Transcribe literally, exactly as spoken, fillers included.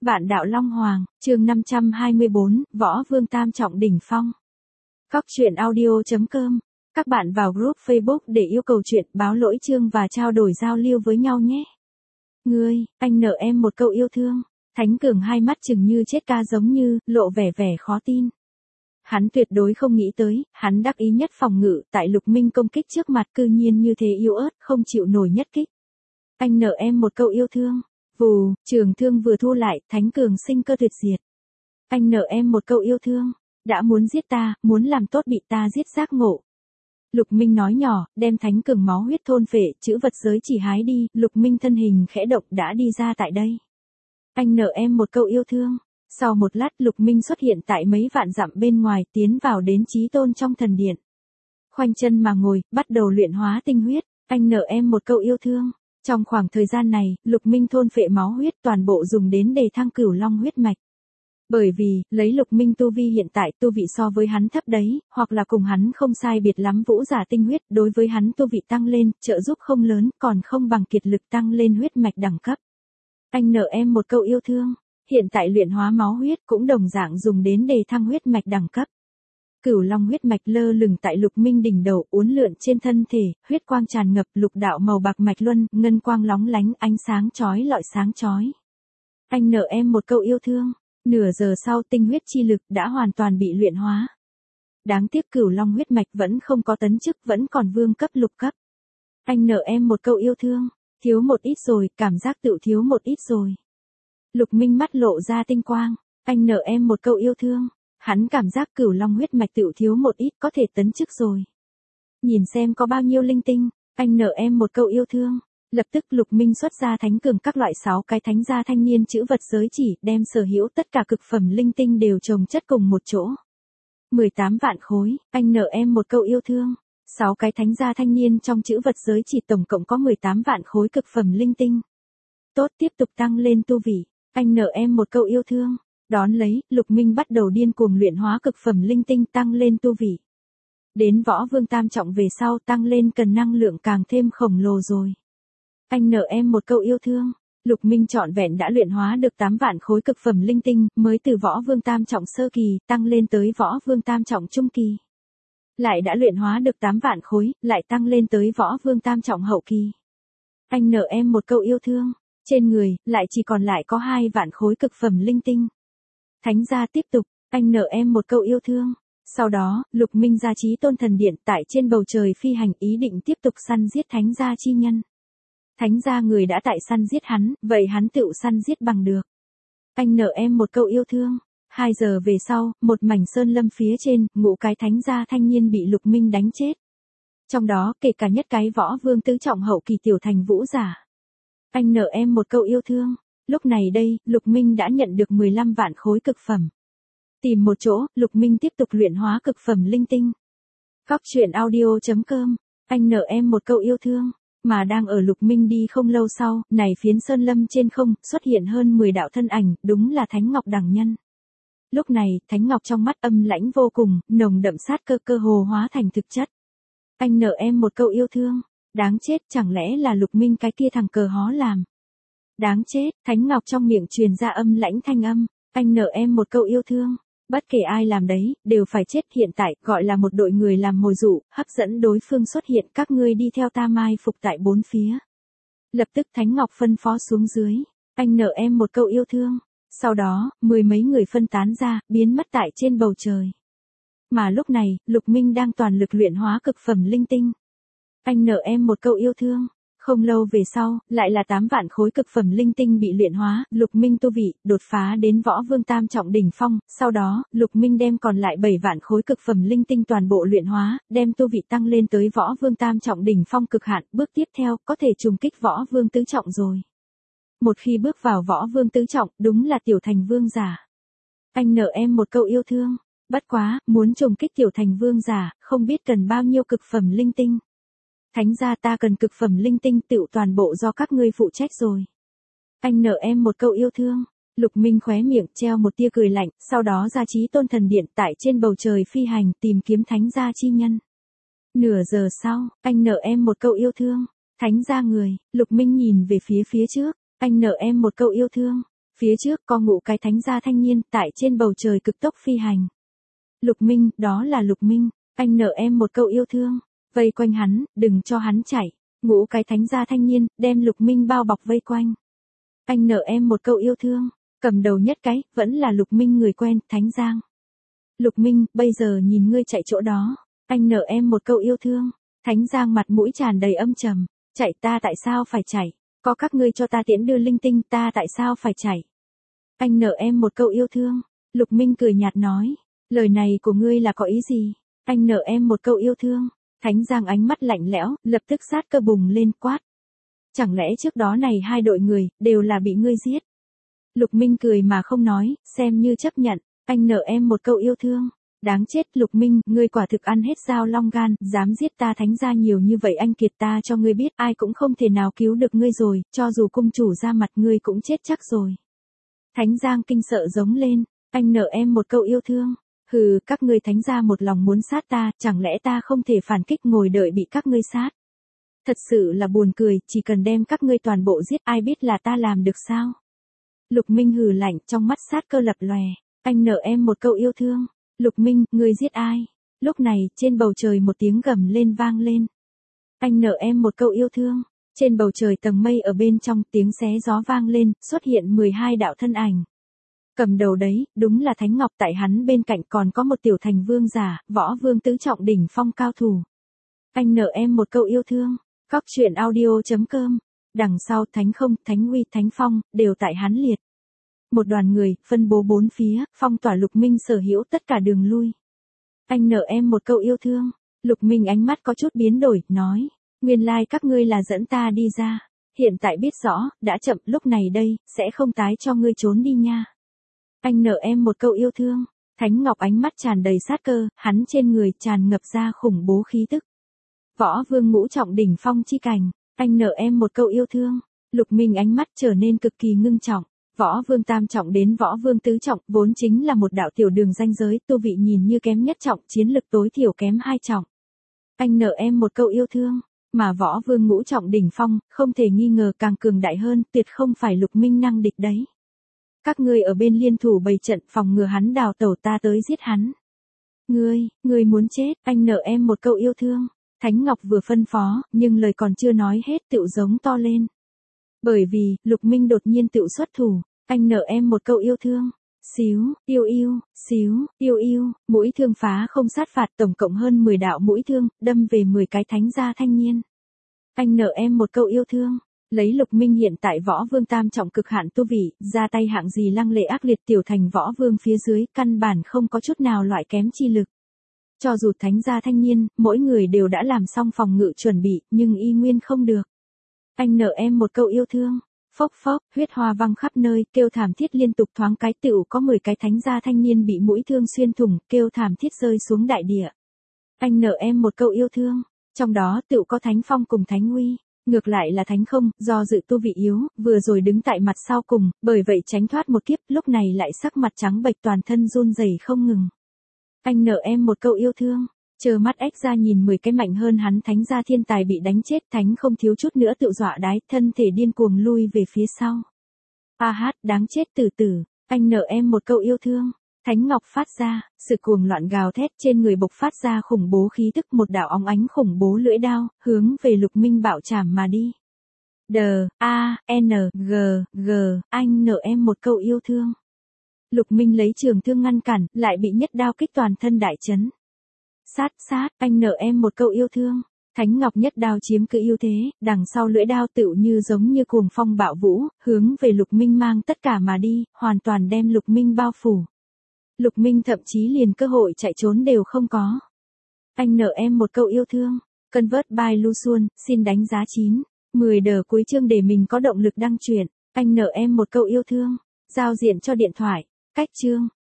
Vạn đạo Long Hoàng, chương năm trăm hai mươi bốn, Võ Vương Tam Trọng đỉnh phong. Cóc truyện audio chấm com. Các bạn vào group Facebook để yêu cầu chuyện, báo lỗi chương và trao đổi giao lưu với nhau nhé. Ngươi, anh nợ em một câu yêu thương. Thánh Cường hai mắt chừng như chết ca giống như, lộ vẻ vẻ khó tin. Hắn tuyệt đối không nghĩ tới, hắn đắc ý nhất phòng ngự, tại Lục Minh công kích trước mặt cư nhiên như thế yếu ớt, không chịu nổi nhất kích. Anh nợ em một câu yêu thương. Vù, trường thương vừa thu lại, Thánh Cường sinh cơ tuyệt diệt. Anh nợ em một câu yêu thương. Đã muốn giết ta, muốn làm tốt bị ta giết giác ngộ. Lục Minh nói nhỏ, đem Thánh Cường máu huyết thôn phệ, chữ vật giới chỉ hái đi, Lục Minh thân hình khẽ động đã đi ra tại đây. Anh nợ em một câu yêu thương. Sau một lát Lục Minh xuất hiện tại mấy vạn dặm bên ngoài, tiến vào đến Chí Tôn trong thần điện. Khoanh chân mà ngồi, bắt đầu luyện hóa tinh huyết. Anh nợ em một câu yêu thương. Trong khoảng thời gian này, Lục Minh thôn phệ máu huyết toàn bộ dùng đến đề thăng Cửu Long huyết mạch. Bởi vì, lấy Lục Minh tu vi hiện tại tu vị so với hắn thấp đấy, hoặc là cùng hắn không sai biệt lắm vũ giả tinh huyết, đối với hắn tu vị tăng lên, trợ giúp không lớn, còn không bằng kiệt lực tăng lên huyết mạch đẳng cấp. Anh nợ em một câu yêu thương. Hiện tại luyện hóa máu huyết cũng đồng dạng dùng đến đề thăng huyết mạch đẳng cấp. Cửu Long huyết mạch lơ lửng tại Lục Minh đỉnh đầu, uốn lượn trên thân thể, huyết quang tràn ngập, lục đạo màu bạc mạch luân, ngân quang lóng lánh, ánh sáng chói lọi sáng chói. Anh nợ em một câu yêu thương. Nửa giờ sau tinh huyết chi lực đã hoàn toàn bị luyện hóa. Đáng tiếc Cửu Long huyết mạch vẫn không có tấn chức, vẫn còn vương cấp lục cấp. Anh nợ em một câu yêu thương. Thiếu một ít rồi, cảm giác tự thiếu một ít rồi. Lục Minh mắt lộ ra tinh quang. Anh nợ em một câu yêu thương. Hắn cảm giác Cửu Long huyết mạch tự thiếu một ít, có thể tấn chức rồi. Nhìn xem có bao nhiêu linh tinh. Anh nợ em một câu yêu thương. Lập tức Lục Minh xuất ra Thánh Cường các loại sáu cái thánh gia thanh niên chữ vật giới chỉ, đem sở hữu tất cả cực phẩm linh tinh đều chồng chất cùng một chỗ. mười tám vạn khối, anh nợ em một câu yêu thương. sáu cái thánh gia thanh niên trong chữ vật giới chỉ tổng cộng có mười tám vạn khối cực phẩm linh tinh. Tốt, tiếp tục tăng lên tu vị. Anh nợ em một câu yêu thương. Đón lấy, Lục Minh bắt đầu điên cuồng luyện hóa cực phẩm linh tinh tăng lên tu vị. Đến Võ Vương Tam Trọng về sau tăng lên cần năng lượng càng thêm khổng lồ rồi. Anh nợ em một câu yêu thương. Lục Minh trọn vẹn đã luyện hóa được tám vạn khối cực phẩm linh tinh, mới từ Võ Vương Tam Trọng sơ kỳ, tăng lên tới Võ Vương Tam Trọng trung kỳ. Lại đã luyện hóa được tám vạn khối, lại tăng lên tới Võ Vương Tam Trọng hậu kỳ. Anh nợ em một câu yêu thương. Trên người, lại chỉ còn lại có hai vạn khối cực phẩm linh tinh. Thánh gia tiếp tục, anh nợ em một câu yêu thương. Sau đó, Lục Minh ra Chí Tôn thần điện tại trên bầu trời phi hành, ý định tiếp tục săn giết thánh gia chi nhân. Thánh gia người đã tại săn giết hắn, vậy hắn tự săn giết bằng được. Anh nợ em một câu yêu thương. Hai giờ về sau, một mảnh sơn lâm phía trên, ngũ cái thánh gia thanh niên bị Lục Minh đánh chết. Trong đó, kể cả nhất cái Võ Vương tứ trọng hậu kỳ tiểu thành vũ giả. Anh nợ em một câu yêu thương. Lúc này đây, Lục Minh đã nhận được mười lăm vạn khối cực phẩm. Tìm một chỗ, Lục Minh tiếp tục luyện hóa cực phẩm linh tinh. Cóc truyện audio chấm com. Anh nợ em một câu yêu thương. Mà đang ở Lục Minh đi không lâu sau, này phiến sơn lâm trên không, xuất hiện hơn mười đạo thân ảnh, đúng là Thánh Ngọc đẳng nhân. Lúc này, Thánh Ngọc trong mắt âm lãnh vô cùng, nồng đậm sát cơ cơ hồ hóa thành thực chất. Anh nợ em một câu yêu thương. Đáng chết, chẳng lẽ là Lục Minh cái kia thằng cờ hó làm. Đáng chết, Thánh Ngọc trong miệng truyền ra âm lãnh thanh âm. Anh nợ em một câu yêu thương. Bất kể ai làm đấy, đều phải chết. Hiện tại, gọi là một đội người làm mồi dụ, hấp dẫn đối phương xuất hiện, các ngươi đi theo ta mai phục tại bốn phía. Lập tức Thánh Ngọc phân phó xuống dưới. Anh nợ em một câu yêu thương. Sau đó, mười mấy người phân tán ra, biến mất tại trên bầu trời. Mà lúc này, Lục Minh đang toàn lực luyện hóa cực phẩm linh tinh. Anh nợ em một câu yêu thương. Không lâu về sau, lại là tám vạn khối cực phẩm linh tinh bị luyện hóa, Lục Minh tu vị, đột phá đến Võ Vương Tam Trọng đỉnh phong, sau đó, Lục Minh đem còn lại bảy vạn khối cực phẩm linh tinh toàn bộ luyện hóa, đem tu vị tăng lên tới Võ Vương Tam Trọng đỉnh phong cực hạn, bước tiếp theo, có thể trùng kích Võ Vương Tứ Trọng rồi. Một khi bước vào Võ Vương Tứ Trọng, đúng là tiểu thành vương giả. Anh nợ em một câu yêu thương. Bất quá, muốn trùng kích tiểu thành vương giả, không biết cần bao nhiêu cực phẩm linh tinh. Thánh gia ta cần cực phẩm linh tinh tựu toàn bộ do các ngươi phụ trách rồi. Anh nợ em một câu yêu thương. Lục Minh khóe miệng treo một tia cười lạnh, sau đó ra Chí Tôn thần điện tại trên bầu trời phi hành tìm kiếm thánh gia chi nhân. Nửa giờ sau, anh nợ em một câu yêu thương. Thánh gia người, Lục Minh nhìn về phía phía trước. Anh nợ em một câu yêu thương. Phía trước có ngũ cái thánh gia thanh niên tại trên bầu trời cực tốc phi hành. Lục Minh, đó là Lục Minh, anh nợ em một câu yêu thương. Vây quanh hắn, đừng cho hắn chạy. Ngũ cái thánh gia thanh niên, đem Lục Minh bao bọc vây quanh. Anh nợ em một câu yêu thương. Cầm đầu nhất cái, vẫn là Lục Minh người quen, Thánh Giang. Lục Minh, bây giờ nhìn ngươi chạy chỗ đó. Anh nợ em một câu yêu thương. Thánh Giang mặt mũi tràn đầy âm trầm. Chạy ta tại sao phải chạy? Có các ngươi cho ta tiễn đưa linh tinh ta tại sao phải chạy? Anh nợ em một câu yêu thương. Lục Minh cười nhạt nói. Lời này của ngươi là có ý gì? Anh nợ em một câu yêu thương. Thánh Giang ánh mắt lạnh lẽo, lập tức sát cơ bùng lên quát. Chẳng lẽ trước đó này hai đội người, đều là bị ngươi giết? Lục Minh cười mà không nói, xem như chấp nhận. Anh nợ em một câu yêu thương. Đáng chết Lục Minh, ngươi quả thực ăn hết dao long gan, dám giết ta Thánh gia nhiều như vậy anh kiệt ta cho ngươi biết ai cũng không thể nào cứu được ngươi rồi, cho dù cung chủ ra mặt ngươi cũng chết chắc rồi. Thánh Giang kinh sợ giống lên, anh nợ em một câu yêu thương. Hừ, các ngươi Thánh gia một lòng muốn sát ta, chẳng lẽ ta không thể phản kích ngồi đợi bị các ngươi sát? Thật sự là buồn cười, chỉ cần đem các ngươi toàn bộ giết ai biết là ta làm được sao? Lục Minh hừ lạnh trong mắt sát cơ lập lòe, anh nợ em một câu yêu thương. Lục Minh, ngươi giết ai? Lúc này, trên bầu trời một tiếng gầm lên vang lên. Anh nợ em một câu yêu thương. Trên bầu trời tầng mây ở bên trong tiếng xé gió vang lên, xuất hiện mười hai đạo thân ảnh. Cầm đầu đấy, đúng là Thánh Ngọc tại hắn bên cạnh còn có một tiểu thành vương giả, võ vương tứ trọng đỉnh phong cao thủ. Anh nợ em một câu yêu thương. Cóc truyện audio chấm com. Đằng sau Thánh Không, Thánh Uy, Thánh Phong, đều tại hắn liệt. Một đoàn người, phân bố bốn phía, phong tỏa Lục Minh sở hữu tất cả đường lui. Anh nợ em một câu yêu thương. Lục Minh ánh mắt có chút biến đổi, nói. Nguyên lai like các ngươi là dẫn ta đi ra. Hiện tại biết rõ, đã chậm lúc này đây, sẽ không tái cho ngươi trốn đi nha. Anh nợ em một câu yêu thương. Thánh Ngọc ánh mắt tràn đầy sát cơ, hắn trên người tràn ngập ra khủng bố khí tức. Võ vương ngũ trọng đỉnh phong chi cảnh. Anh nợ em một câu yêu thương. Lục Minh ánh mắt trở nên cực kỳ ngưng trọng. Võ vương tam trọng đến võ vương tứ trọng vốn chính là một đạo tiểu đường ranh giới, tu vị nhìn như kém nhất trọng, chiến lực tối thiểu kém hai trọng. Anh nợ em một câu yêu thương, mà võ vương ngũ trọng đỉnh phong, không thể nghi ngờ càng cường đại hơn, tuyệt không phải Lục Minh năng địch đấy. Các ngươi ở bên liên thủ bày trận phòng ngừa hắn đào tẩu ta tới giết hắn. Ngươi, ngươi muốn chết, anh nợ em một câu yêu thương. Thánh Ngọc vừa phân phó, nhưng lời còn chưa nói hết tựu giống to lên. Bởi vì, Lục Minh đột nhiên tựu xuất thủ, anh nợ em một câu yêu thương. Xíu, yêu yêu, xíu, yêu yêu, mũi thương phá không sát phạt tổng cộng hơn mười đạo mũi thương, đâm về mười cái thánh gia thanh niên. Anh nợ em một câu yêu thương. Lấy Lục Minh hiện tại võ vương tam trọng cực hạn tu vị, ra tay hạng gì lăng lệ ác liệt tiểu thành võ vương phía dưới, căn bản không có chút nào loại kém chi lực. Cho dù thánh gia thanh niên, mỗi người đều đã làm xong phòng ngự chuẩn bị, nhưng y nguyên không được. Anh nợ em một câu yêu thương. Phốc phốc, huyết hoa văng khắp nơi, kêu thảm thiết liên tục thoáng cái tựu có mười cái thánh gia thanh niên bị mũi thương xuyên thủng, kêu thảm thiết rơi xuống đại địa. Anh nợ em một câu yêu thương. Trong đó tựu có Thánh Phong cùng Thánh Uy. Ngược lại là Thánh Không, do dự tu vị yếu, vừa rồi đứng tại mặt sau cùng, bởi vậy tránh thoát một kiếp, lúc này lại sắc mặt trắng bệch toàn thân run rẩy không ngừng. Anh nợ em một câu yêu thương. Chờ mắt ếch ra nhìn mười cái mạnh hơn hắn thánh gia thiên tài bị đánh chết, Thánh Không thiếu chút nữa tự dọa đái, thân thể điên cuồng lui về phía sau. A hát, đáng chết tử tử, anh nợ em một câu yêu thương. Thánh Ngọc phát ra, sự cuồng loạn gào thét trên người bộc phát ra khủng bố khí tức, một đạo óng ánh khủng bố lưỡi đao, hướng về Lục Minh bạo chảm mà đi. D, A, N, G, G, anh nợ em một câu yêu thương. Lục Minh lấy trường thương ngăn cản, lại bị nhất đao kích toàn thân đại chấn. Sát sát, anh nợ em một câu yêu thương. Thánh Ngọc nhất đao chiếm cứ ưu thế, đằng sau lưỡi đao tựu như giống như cuồng phong bạo vũ, hướng về Lục Minh mang tất cả mà đi, hoàn toàn đem Lục Minh bao phủ. Lục Minh thậm chí liền cơ hội chạy trốn đều không có. Anh nợ em một câu yêu thương. Convert by Lu Xuân, xin đánh giá chín, mười đờ cuối chương để mình có động lực đăng truyện. Anh nợ em một câu yêu thương. Giao diện cho điện thoại. Cách chương.